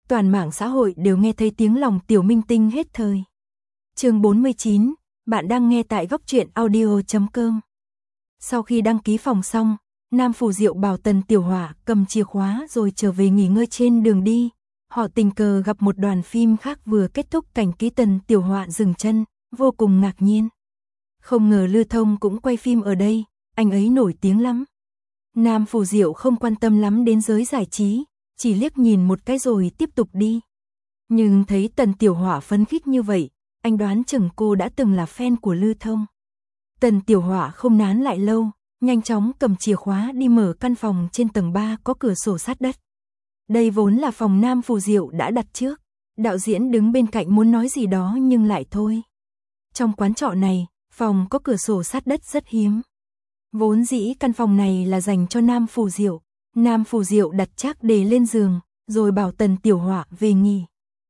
toàn mạng xã hội đều nghe thấy tiếng lòng tiểu minh tinh hết thời. Chương 49, bạn đang nghe tại góc truyện audio.com. Sau khi đăng ký phòng xong, Nam Phủ Diệu bảo Tần Tiểu Hỏa cầm chìa khóa rồi trở về nghỉ ngơi trên đường đi. Họ tình cờ gặp một đoàn phim khác vừa kết thúc cảnh ký Tần Tiểu Hỏa dừng chân, vô cùng ngạc nhiên. Không ngờ Lư Thông cũng quay phim ở đây, anh ấy nổi tiếng lắm. Nam Phủ Diệu không quan tâm lắm đến giới giải trí, chỉ liếc nhìn một cái rồi tiếp tục đi. Nhưng thấy Tần Tiểu Hỏa phấn khích như vậy, anh đoán chừng cô đã từng là fan của Lư Thông. Tần Tiểu Hỏa không nán lại lâu, nhanh chóng cầm chìa khóa đi mở căn phòng trên tầng 3 có cửa sổ sát đất. Đây vốn là phòng Nam Phủ Diệu đã đặt trước. Đạo diễn đứng bên cạnh muốn nói gì đó nhưng lại thôi. Trong quán trọ này, phòng có cửa sổ sát đất rất hiếm. Vốn dĩ căn phòng này là dành cho Nam Phủ Diệu. Nam Phủ Diệu đặt Trác Đề lên giường, rồi bảo Tần Tiểu Hỏa về nghỉ.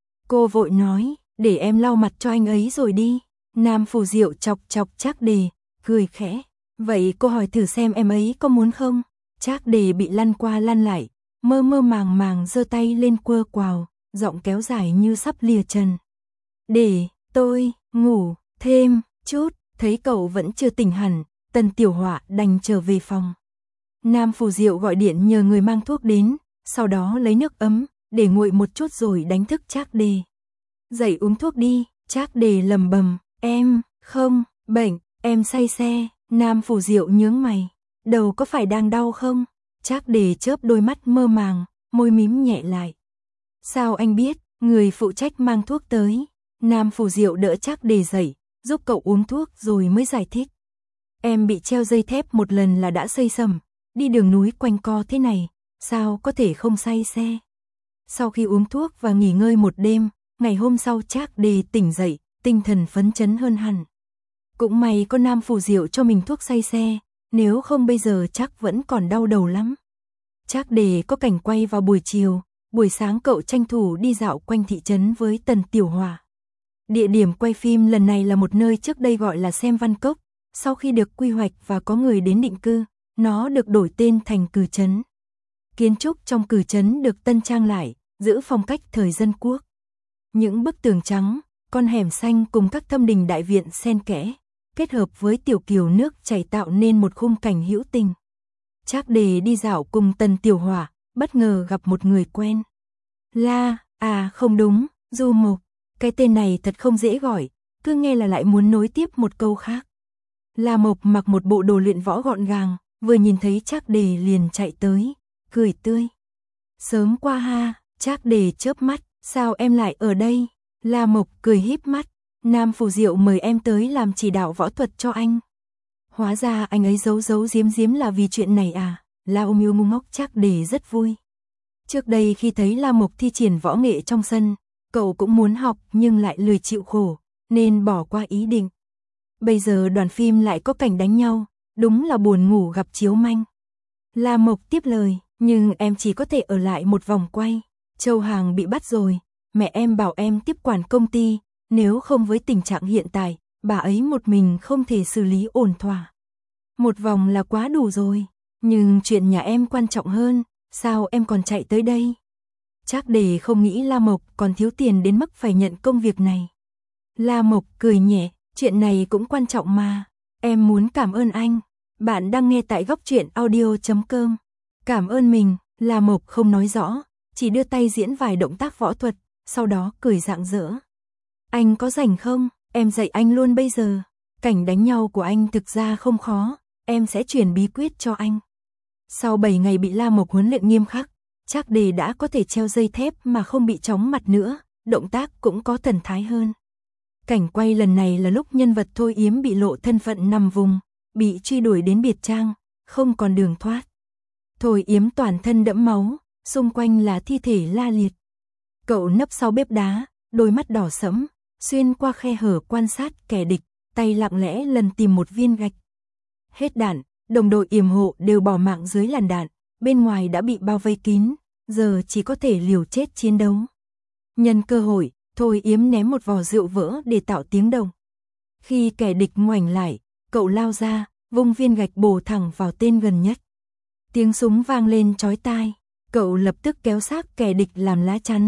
Cô vội nói, để em lau mặt cho anh ấy rồi đi. Nam Phủ Diệu chọc chọc Trác Đề, cười khẽ. Vậy cô hỏi thử xem em ấy có muốn không? Trác Đề bị lăn qua lăn lại, mơ mơ màng màng giơ tay lên quơ quào, giọng kéo dài như sắp lìa trần. Để tôi ngủ thêm chút. Thấy cậu vẫn chưa tỉnh hẳn, Tần Tiểu Hỏa đành trở về phòng. Nam Phủ Diệu gọi điện nhờ người mang thuốc đến, sau đó lấy nước ấm, để nguội một chút rồi đánh thức Trác Đề. Dậy uống thuốc đi. Trác Đề lầm bầm, em không bệnh, em say xe. Nam Phủ Diệu nhướng mày, đầu có phải đang đau không? Trác Đề chớp đôi mắt mơ màng, môi mím nhẹ lại. Sao anh biết? Người phụ trách mang thuốc tới. Nam Phủ Diệu đỡ Trác Đề dậy, giúp cậu uống thuốc rồi mới giải thích. Em bị treo dây thép một lần là đã say sẩm, đi đường núi quanh co thế này, sao có thể không say xe? Sau khi uống thuốc và nghỉ ngơi một đêm, ngày hôm sau Trác Đề tỉnh dậy, tinh thần phấn chấn hơn hẳn. Cũng may có Nam Phủ Diệu cho mình thuốc say xe, nếu không bây giờ chắc vẫn còn đau đầu lắm. Trác Đề có cảnh quay vào buổi chiều, buổi sáng cậu tranh thủ đi dạo quanh thị trấn với Tần Tiểu Hỏa. Địa điểm quay phim lần này là một nơi trước đây gọi là Xem Văn Cốc, sau khi được quy hoạch và có người đến định cư, nó được đổi tên thành Cử Trấn. Kiến trúc trong Cử Trấn được tân trang lại, giữ phong cách thời dân quốc. Những bức tường trắng, con hẻm xanh cùng các thâm đình đại viện xen kẽ, kết hợp với tiểu kiều nước chảy tạo nên một khung cảnh hữu tình. Trác Đề đi dạo cùng Tần Tiểu Hỏa, bất ngờ gặp một người quen. Không đúng, Du Mộc. Cái tên này thật không dễ gọi, cứ nghe là lại muốn nối tiếp một câu khác. La Mộc mặc một bộ đồ luyện võ gọn gàng, vừa nhìn thấy Trác Đề liền chạy tới, cười tươi. Sớm qua ha. Trác Đề chớp mắt, sao em lại ở đây? La Mộc cười híp mắt, Nam Phủ Diệu mời em tới làm chỉ đạo võ thuật cho anh. Hóa ra anh ấy giấu giấu giếm giếm là vì chuyện này à? La ôm yêu ngu ngốc Trác Đề rất vui. Trước đây khi thấy La Mộc thi triển võ nghệ trong sân, cậu cũng muốn học nhưng lại lười chịu khổ, nên bỏ qua ý định. Bây giờ đoàn phim lại có cảnh đánh nhau, đúng là buồn ngủ gặp chiếu manh. La Mộc tiếp lời, nhưng em chỉ có thể ở lại một vòng quay. Châu Hàng bị bắt rồi, mẹ em bảo em tiếp quản công ty, nếu không với tình trạng hiện tại, bà ấy một mình không thể xử lý ổn thỏa. Một vòng là quá đủ rồi, nhưng chuyện nhà em quan trọng hơn, sao em còn chạy tới đây? Trác Đề không nghĩ La Mộc còn thiếu tiền đến mức phải nhận công việc này. La Mộc cười nhẹ, chuyện này cũng quan trọng mà, em muốn cảm ơn anh. Bạn đang nghe tại góc truyện audio.com. Cảm ơn mình. La Mộc không nói rõ, chỉ đưa tay diễn vài động tác võ thuật, sau đó cười rạng rỡ. Anh có rảnh không? Em dạy anh luôn bây giờ. Cảnh đánh nhau của anh thực ra không khó, em sẽ truyền bí quyết cho anh. Sau 7 ngày bị La Mộc huấn luyện nghiêm khắc, Trác Đề đã có thể treo dây thép mà không bị chóng mặt nữa, động tác cũng có thần thái hơn. Cảnh quay lần này là lúc nhân vật Thôi Yếm bị lộ thân phận nằm vùng, bị truy đuổi đến biệt trang, không còn đường thoát. Thôi Yếm toàn thân đẫm máu, xung quanh là thi thể la liệt. Cậu nấp sau bếp đá, đôi mắt đỏ sẫm, xuyên qua khe hở quan sát kẻ địch, tay lặng lẽ lần tìm một viên gạch. Hết đạn, đồng đội yểm hộ đều bỏ mạng dưới làn đạn, bên ngoài đã bị bao vây kín, giờ chỉ có thể liều chết chiến đấu. Nhân cơ hội, Thôi Yếm ném một vò rượu vỡ để tạo tiếng động. Khi kẻ địch ngoảnh lại, cậu lao ra, vung viên gạch bổ thẳng vào tên gần nhất. Tiếng súng vang lên chói tai, cậu lập tức kéo xác kẻ địch làm lá chắn,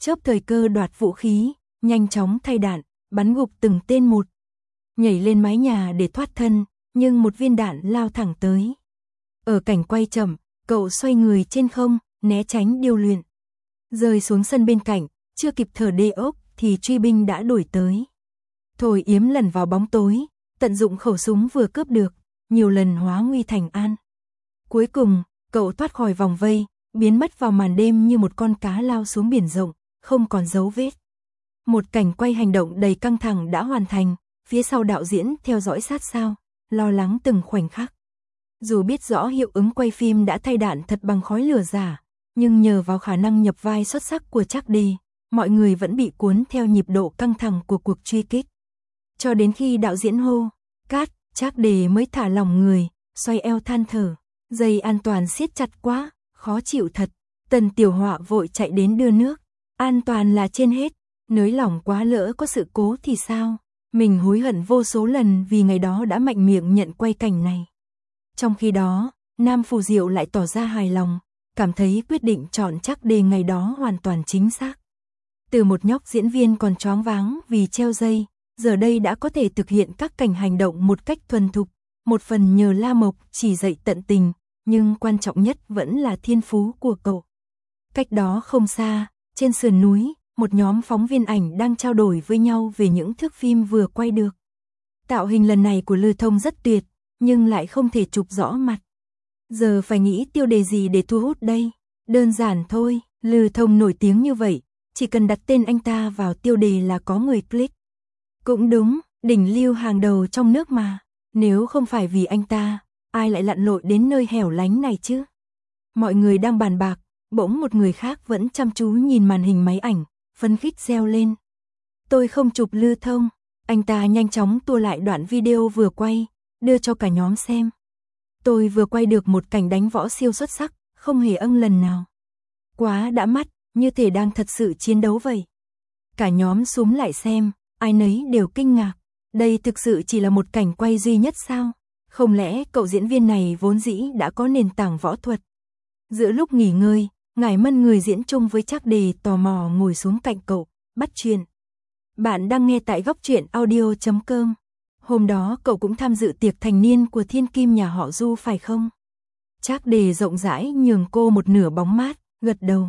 chớp thời cơ đoạt vũ khí, nhanh chóng thay đạn, bắn gục từng tên một. Nhảy lên mái nhà để thoát thân, nhưng một viên đạn lao thẳng tới. Ở cảnh quay chậm, cậu xoay người trên không, né tránh điêu luyện. Rơi xuống sân bên cạnh, chưa kịp thở đê ốc thì truy binh đã đuổi tới. Thổi yếm lẩn vào bóng tối, tận dụng khẩu súng vừa cướp được, nhiều lần hóa nguy thành an. Cuối cùng, cậu thoát khỏi vòng vây, biến mất vào màn đêm như một con cá lao xuống biển rộng, không còn dấu vết. Một cảnh quay hành động đầy căng thẳng đã hoàn thành, phía sau đạo diễn theo dõi sát sao, lo lắng từng khoảnh khắc. Dù biết rõ hiệu ứng quay phim đã thay đạn thật bằng khói lửa giả, nhưng nhờ vào khả năng nhập vai xuất sắc của Trác Đề, mọi người vẫn bị cuốn theo nhịp độ căng thẳng của cuộc truy kích. Cho đến khi đạo diễn hô, cắt, Trác Đề mới thả lỏng người, xoay eo than thở, dây an toàn siết chặt quá, khó chịu thật. Tần Tiểu Họa vội chạy đến đưa nước, an toàn là trên hết, nới lỏng quá lỡ có sự cố thì sao? Mình hối hận vô số lần vì ngày đó đã mạnh miệng nhận quay cảnh này. Trong khi đó, Nam Phù Diệu lại tỏ ra hài lòng, cảm thấy quyết định chọn Trác Đề ngày đó hoàn toàn chính xác. Từ một nhóc diễn viên còn choáng váng vì treo dây, giờ đây đã có thể thực hiện các cảnh hành động một cách thuần thục, một phần nhờ La Mộc chỉ dạy tận tình, nhưng quan trọng nhất vẫn là thiên phú của cậu. Cách đó không xa, trên sườn núi, một nhóm phóng viên ảnh đang trao đổi với nhau về những thước phim vừa quay được. Tạo hình lần này của Lư Thông rất tuyệt, nhưng lại không thể chụp rõ mặt. Giờ phải nghĩ tiêu đề gì để thu hút đây? Đơn giản thôi, Lư Thông nổi tiếng như vậy, chỉ cần đặt tên anh ta vào tiêu đề là có người click. Cũng đúng, đỉnh lưu hàng đầu trong nước mà, nếu không phải vì anh ta, ai lại lặn lội đến nơi hẻo lánh này chứ? Mọi người đang bàn bạc, bỗng một người khác vẫn chăm chú nhìn màn hình máy ảnh, phấn khích reo lên. Tôi không chụp Lư Thông. Anh ta nhanh chóng tua lại đoạn video vừa quay, đưa cho cả nhóm xem. Tôi vừa quay được một cảnh đánh võ siêu xuất sắc, không hề âng lần nào. Quá đã mắt, như thể đang thật sự chiến đấu vậy. Cả nhóm xúm lại xem, ai nấy đều kinh ngạc. Đây thực sự chỉ là một cảnh quay duy nhất sao? Không lẽ cậu diễn viên này vốn dĩ đã có nền tảng võ thuật? Giữa lúc nghỉ ngơi, Ngải Mân người diễn chung với Trác Đề tò mò ngồi xuống cạnh cậu, bắt chuyện. Bạn đang nghe tại góc truyện audio.com. Hôm đó cậu cũng tham dự tiệc thành niên của thiên kim nhà họ Du phải không? Trác Đề rộng rãi nhường cô một nửa bóng mát, gật đầu.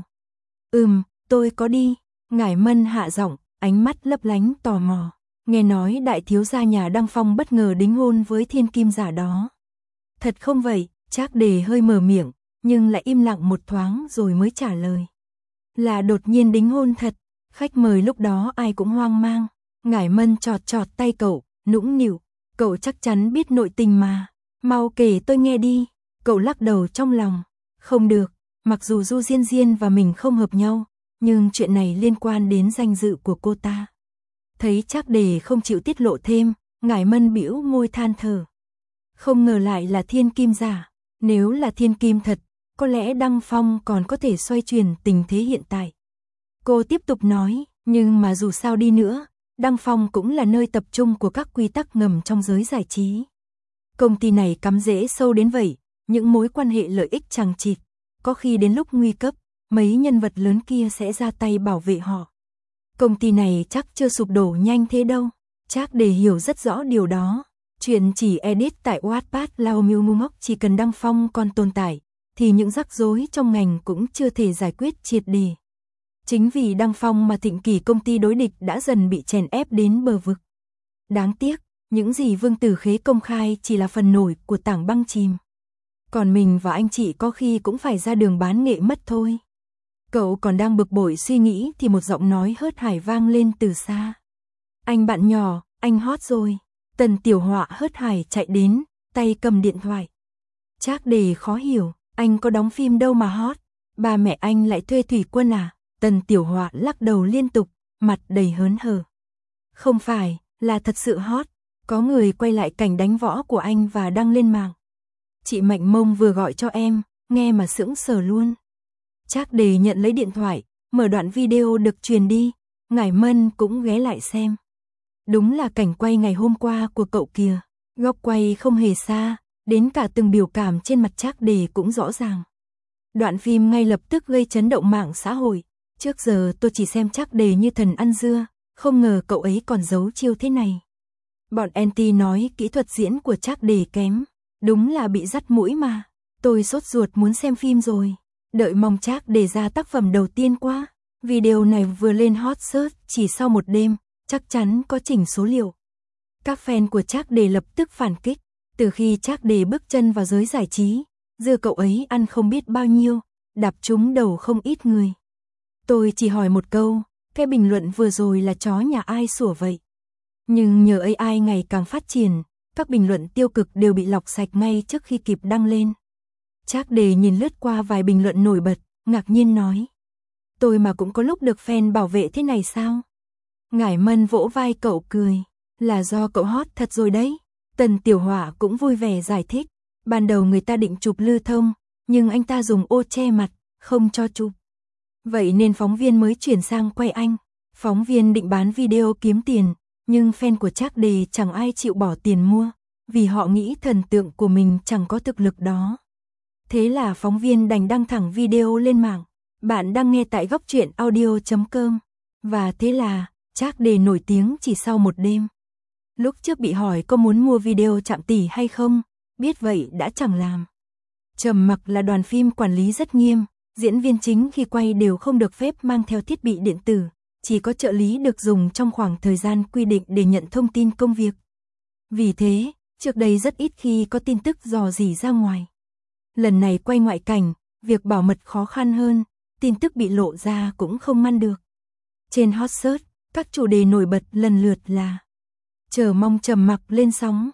Tôi có đi. Ngải Mân hạ giọng, ánh mắt lấp lánh tò mò. Nghe nói đại thiếu gia nhà Đăng Phong bất ngờ đính hôn với thiên kim giả đó. Thật không vậy? Trác Đề hơi mở miệng, nhưng lại im lặng một thoáng rồi mới trả lời. Là đột nhiên đính hôn thật. Khách mời lúc đó ai cũng hoang mang. Ngải Mân chọt chọt tay cậu, nũng nịu. Cậu chắc chắn biết nội tình mà. Mau kể tôi nghe đi. Cậu lắc đầu trong lòng. Không được, mặc dù Du Diên Diên và mình không hợp nhau, nhưng chuyện này liên quan đến danh dự của cô ta. Thấy Trác Đề không chịu tiết lộ thêm, Ngải Mân bĩu môi than thở. Không ngờ lại là thiên kim giả. Nếu là thiên kim thật, có lẽ Đăng Phong còn có thể xoay chuyển tình thế hiện tại. Cô tiếp tục nói, nhưng mà dù sao đi nữa, Đăng Phong cũng là nơi tập trung của các quy tắc ngầm trong giới giải trí. Công ty này cắm rễ sâu đến vậy, những mối quan hệ lợi ích chằng chịt, có khi đến lúc nguy cấp, mấy nhân vật lớn kia sẽ ra tay bảo vệ họ. Công ty này chắc chưa sụp đổ nhanh thế đâu. Trác Đề hiểu rất rõ điều đó. Chuyện chỉ edit tại Wattpad Lao Miêu Ngu Ngốc, chỉ cần Đăng Phong còn tồn tại, thì những rắc rối trong ngành cũng chưa thể giải quyết triệt để. Chính vì Đăng Phong mà thịnh kỳ công ty đối địch đã dần bị chèn ép đến bờ vực. Đáng tiếc, những gì Vương Tử Khế công khai chỉ là phần nổi của tảng băng chìm. Còn mình và anh chị có khi cũng phải ra đường bán nghệ mất thôi. Cậu còn đang bực bội suy nghĩ thì một giọng nói hớt hải vang lên từ xa. Anh bạn nhỏ, anh hot rồi. Tần Tiểu Họa hớt hải chạy đến, tay cầm điện thoại. Trác Đề khó hiểu, anh có đóng phim đâu mà hot. Ba mẹ anh lại thuê thủy quân à? Tần Tiểu Họa lắc đầu liên tục, mặt đầy hớn hở. Không phải, là thật sự hot. Có người quay lại cảnh đánh võ của anh và đăng lên mạng. Chị Mạnh Mông vừa gọi cho em, nghe mà sững sờ luôn. Trác Đề nhận lấy điện thoại, mở đoạn video được truyền đi. Ngải Mân cũng ghé lại xem. Đúng là cảnh quay ngày hôm qua của cậu kìa. Góc quay không hề xa, đến cả từng biểu cảm trên mặt Trác Đề cũng rõ ràng. Đoạn phim ngay lập tức gây chấn động mạng xã hội. Trước giờ tôi chỉ xem Trác Đề như thần ăn dưa, không ngờ cậu ấy còn giấu chiêu thế này. Bọn anti nói kỹ thuật diễn của Trác Đề kém, đúng là bị dắt mũi mà. Tôi sốt ruột muốn xem phim rồi, đợi mong Trác Đề ra tác phẩm đầu tiên quá. Video này vừa lên hot search chỉ sau một đêm, chắc chắn có chỉnh số liệu. Các fan của Trác Đề lập tức phản kích, từ khi Trác Đề bước chân vào giới giải trí, dưa cậu ấy ăn không biết bao nhiêu, đạp trúng đầu không ít người. Tôi chỉ hỏi một câu, cái bình luận vừa rồi là chó nhà ai sủa vậy? Nhưng nhờ AI ngày càng phát triển, các bình luận tiêu cực đều bị lọc sạch ngay trước khi kịp đăng lên. Trác Đề nhìn lướt qua vài bình luận nổi bật, ngạc nhiên nói. Tôi mà cũng có lúc được fan bảo vệ thế này sao? Ngải Mân vỗ vai cậu cười, là do cậu hot thật rồi đấy. Tần Tiểu Hỏa cũng vui vẻ giải thích, ban đầu người ta định chụp Lư Thông, nhưng anh ta dùng ô che mặt, không cho chụp. Vậy nên phóng viên mới chuyển sang quay anh. Phóng viên định bán video kiếm tiền, nhưng fan của Trác Đề chẳng ai chịu bỏ tiền mua, vì họ nghĩ thần tượng của mình chẳng có thực lực đó. Thế là phóng viên đành đăng thẳng video lên mạng. Bạn đang nghe tại góc truyện audio.com. Và thế là, Trác Đề nổi tiếng chỉ sau một đêm. Lúc trước bị hỏi có muốn mua video chạm tỷ hay không, biết vậy đã chẳng làm. Trầm Mặc là đoàn phim quản lý rất nghiêm, diễn viên chính khi quay đều không được phép mang theo thiết bị điện tử, chỉ có trợ lý được dùng trong khoảng thời gian quy định để nhận thông tin công việc. Vì thế, trước đây rất ít khi có tin tức rò rỉ ra ngoài. Lần này quay ngoại cảnh, việc bảo mật khó khăn hơn, tin tức bị lộ ra cũng không ngăn được. Trên hot search, các chủ đề nổi bật lần lượt là chờ mong Trầm Mặc lên sóng,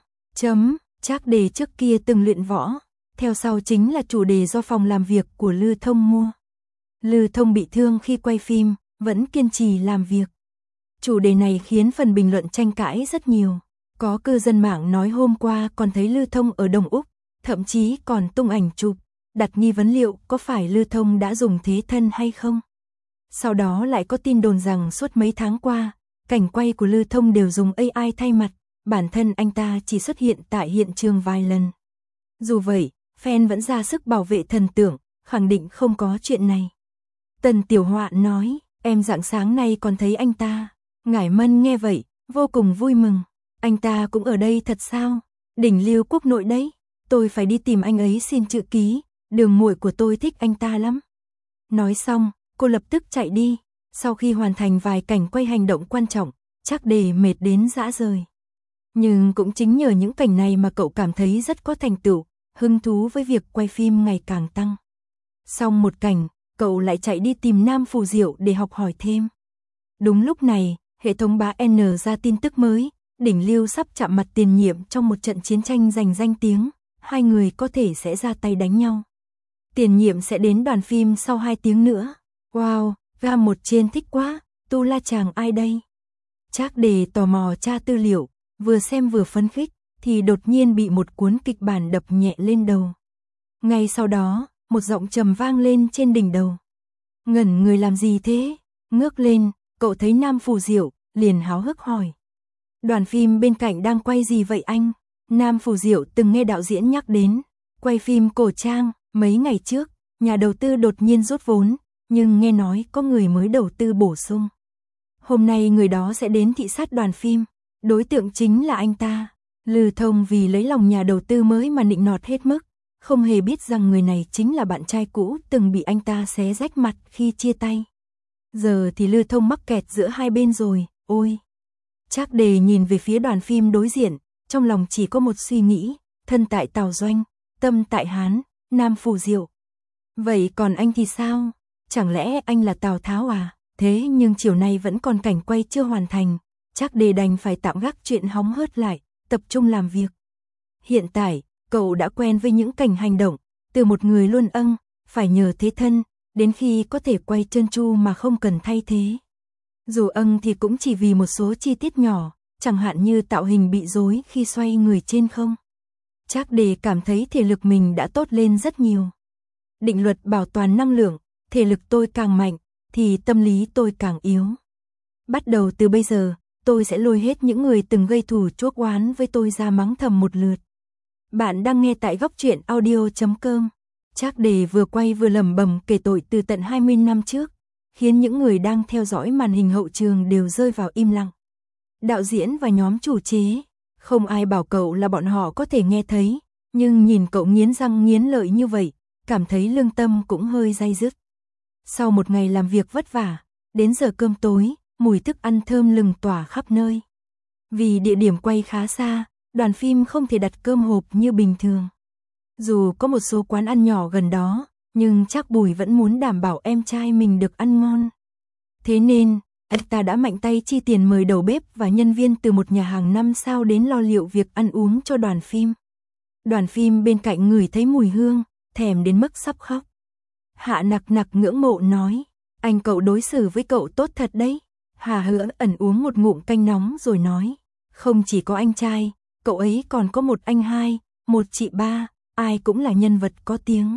Trác Đề trước kia từng luyện võ, theo sau chính là chủ đề do phòng làm việc của Lư Thông mua. Lư Thông bị thương khi quay phim, vẫn kiên trì làm việc. Chủ đề này khiến phần bình luận tranh cãi rất nhiều. Có cư dân mạng nói hôm qua còn thấy Lư Thông ở Đông Úc, thậm chí còn tung ảnh chụp, đặt nghi vấn liệu có phải Lư Thông đã dùng thế thân hay không. Sau đó lại có tin đồn rằng suốt mấy tháng qua, cảnh quay của Lư Thông đều dùng AI thay mặt, bản thân anh ta chỉ xuất hiện tại hiện trường vài lần. Dù vậy, fan vẫn ra sức bảo vệ thần tượng, khẳng định không có chuyện này. Tần Tiểu Họa nói, em rạng sáng nay còn thấy anh ta. Ngải Mân nghe vậy, vô cùng vui mừng. Anh ta cũng ở đây thật sao? Đỉnh Lưu Quốc Nội đấy. Tôi phải đi tìm anh ấy xin chữ ký, đường muội của tôi thích anh ta lắm. Nói xong, cô lập tức chạy đi. Sau khi hoàn thành vài cảnh quay hành động quan trọng, Trác Đề mệt đến rã rời. Nhưng cũng chính nhờ những cảnh này mà cậu cảm thấy rất có thành tựu, hứng thú với việc quay phim ngày càng tăng. Xong một cảnh, cậu lại chạy đi tìm Nam Phù Diệu để học hỏi thêm. Đúng lúc này, hệ thống bá N ra tin tức mới, Đỉnh Lưu sắp chạm mặt Tiền Nhiệm trong một trận chiến tranh giành danh tiếng, hai người có thể sẽ ra tay đánh nhau. Tiền Nhiệm sẽ đến đoàn phim sau 2 tiếng nữa. Wow, gam một trên thích quá, tu la chàng ai đây? Trác Đề tò mò tra tư liệu, vừa xem vừa phấn khích, thì đột nhiên bị một cuốn kịch bản đập nhẹ lên đầu. Ngay sau đó, một giọng trầm vang lên trên đỉnh đầu. Ngẩn người làm gì thế? Ngước lên, cậu thấy Nam Phù Diệu, liền háo hức hỏi. Đoàn phim bên cạnh đang quay gì vậy anh? Nam Phù Diệu từng nghe đạo diễn nhắc đến, quay phim cổ trang, mấy ngày trước, nhà đầu tư đột nhiên rút vốn, nhưng nghe nói có người mới đầu tư bổ sung. Hôm nay người đó sẽ đến thị sát đoàn phim, đối tượng chính là anh ta. Lư Thông vì lấy lòng nhà đầu tư mới mà nịnh nọt hết mức, không hề biết rằng người này chính là bạn trai cũ từng bị anh ta xé rách mặt khi chia tay. Giờ thì Lư Thông mắc kẹt giữa hai bên rồi, ôi. Trác Đề nhìn về phía đoàn phim đối diện, trong lòng chỉ có một suy nghĩ, thân tại Tào Doanh, tâm tại Hán, Nam Phù Diệu. Vậy còn anh thì sao? Chẳng lẽ anh là Tào Tháo à? Thế nhưng chiều nay vẫn còn cảnh quay chưa hoàn thành, Trác Đề đành phải tạm gác chuyện hóng hớt lại, tập trung làm việc. Hiện tại, cậu đã quen với những cảnh hành động, từ một người luôn phải nhờ thế thân, đến khi có thể quay trơn tru mà không cần thay thế. Dù thì cũng chỉ vì một số chi tiết nhỏ, chẳng hạn như tạo hình bị rối khi xoay người trên không. Trác Đề cảm thấy thể lực mình đã tốt lên rất nhiều. Định luật bảo toàn năng lượng, thể lực tôi càng mạnh, thì tâm lý tôi càng yếu. Bắt đầu từ bây giờ, tôi sẽ lôi hết những người từng gây thù chuốc oán với tôi ra mắng thầm một lượt. Bạn đang nghe tại góc truyện audio.com. Trác Đề vừa quay vừa lẩm bẩm kể tội từ tận 20 năm trước. khiến những người đang theo dõi màn hình hậu trường đều rơi vào im lặng. Đạo diễn và nhóm chủ chế, không ai bảo cậu là bọn họ có thể nghe thấy, nhưng nhìn cậu nghiến răng nghiến lợi như vậy, cảm thấy lương tâm cũng hơi day dứt. Sau một ngày làm việc vất vả, đến giờ cơm tối, mùi thức ăn thơm lừng tỏa khắp nơi. Vì địa điểm quay khá xa, đoàn phim không thể đặt cơm hộp như bình thường. Dù có một số quán ăn nhỏ gần đó, nhưng Trác Bùi vẫn muốn đảm bảo em trai mình được ăn ngon. Thế nên, anh ta đã mạnh tay chi tiền mời đầu bếp và nhân viên từ một nhà hàng 5 sao đến lo liệu việc ăn uống cho đoàn phim. Đoàn phim bên cạnh ngửi thấy mùi hương, thèm đến mức sắp khóc. Hạ Nặc Nặc ngưỡng mộ nói, anh cậu đối xử với cậu tốt thật đấy. Hà Hứa ẩn uống một ngụm canh nóng rồi nói, không chỉ có anh trai, cậu ấy còn có một anh hai, một chị ba, ai cũng là nhân vật có tiếng.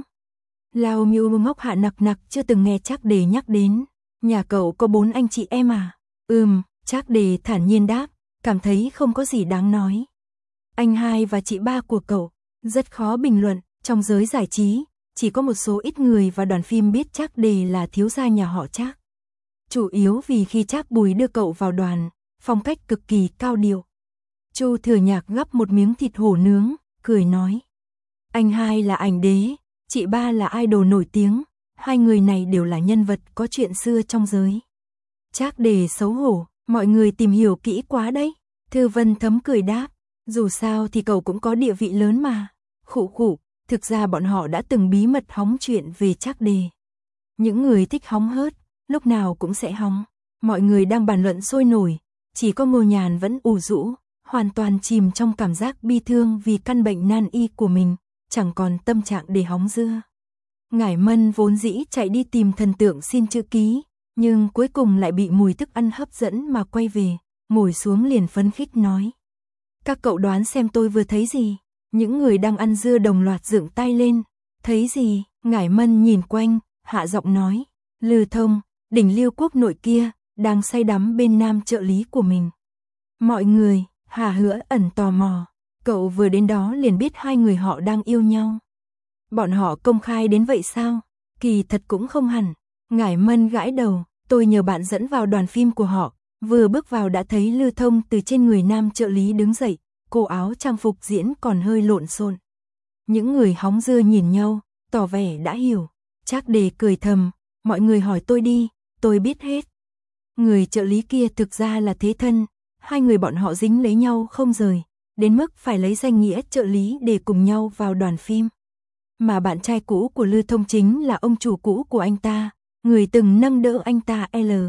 Lao Miu ngốc Hạ Nặc Nặc chưa từng nghe Trác Đề nhắc đến, nhà cậu có 4 anh chị em à? Trác Đề thản nhiên đáp, cảm thấy không có gì đáng nói. Anh hai và chị ba của cậu, rất khó bình luận, trong giới giải trí, chỉ có một số ít người và đoàn phim biết Trác Đề là thiếu gia nhà họ Trác. Chủ yếu vì khi Trác Bùi đưa cậu vào đoàn, phong cách cực kỳ cao điệu. Chu Thừa Nhạc gắp một miếng thịt hổ nướng, cười nói. Anh hai là ảnh đế, chị ba là idol nổi tiếng, hai người này đều là nhân vật có chuyện xưa trong giới. Trác Đề xấu hổ, mọi người tìm hiểu kỹ quá đấy. Thư Vân Thấm cười đáp, dù sao thì cậu cũng có địa vị lớn mà. Khụ khụ, thực ra bọn họ đã từng bí mật hóng chuyện về Trác Đề. Những người thích hóng hớt, lúc nào cũng sẽ hóng. Mọi người đang bàn luận sôi nổi, chỉ có Ngô Nhàn vẫn ủ rũ, hoàn toàn chìm trong cảm giác bi thương vì căn bệnh nan y của mình, chẳng còn tâm trạng để hóng dưa. Ngải Mân vốn dĩ chạy đi tìm thần tượng xin chữ ký, nhưng cuối cùng lại bị mùi thức ăn hấp dẫn mà quay về, ngồi xuống liền phấn khích nói. Các cậu đoán xem tôi vừa thấy gì? Những người đang ăn dưa đồng loạt dựng tay lên. Thấy gì? Ngải Mân nhìn quanh, hạ giọng nói. Lư Thông, đỉnh Liêu Quốc nội kia, đang say đắm bên nam trợ lý của mình. Mọi người, Hà Hứa ẩn tò mò. Cậu vừa đến đó liền biết hai người họ đang yêu nhau. Bọn họ công khai đến vậy sao? Kỳ thật cũng không hẳn. Ngải Mân gãi đầu, tôi nhờ bạn dẫn vào đoàn phim của họ. Vừa bước vào đã thấy Lư Thông từ trên người nam trợ lý đứng dậy, cổ áo trang phục diễn còn hơi lộn xộn. Những người hóng dưa nhìn nhau, tỏ vẻ đã hiểu. Trác Đề cười thầm, mọi người hỏi tôi đi, tôi biết hết. Người trợ lý kia thực ra là thế thân, hai người bọn họ dính lấy nhau không rời, đến mức phải lấy danh nghĩa trợ lý để cùng nhau vào đoàn phim. Mà bạn trai cũ của Lư Thông chính là ông chủ cũ của anh ta, người từng nâng đỡ anh ta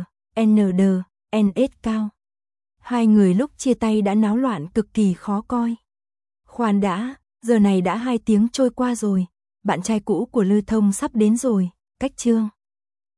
NS cao. Hai người lúc chia tay đã náo loạn cực kỳ khó coi. Khoan đã, giờ này đã 2 tiếng trôi qua rồi, bạn trai cũ của Lư Thông sắp đến rồi, cách chương.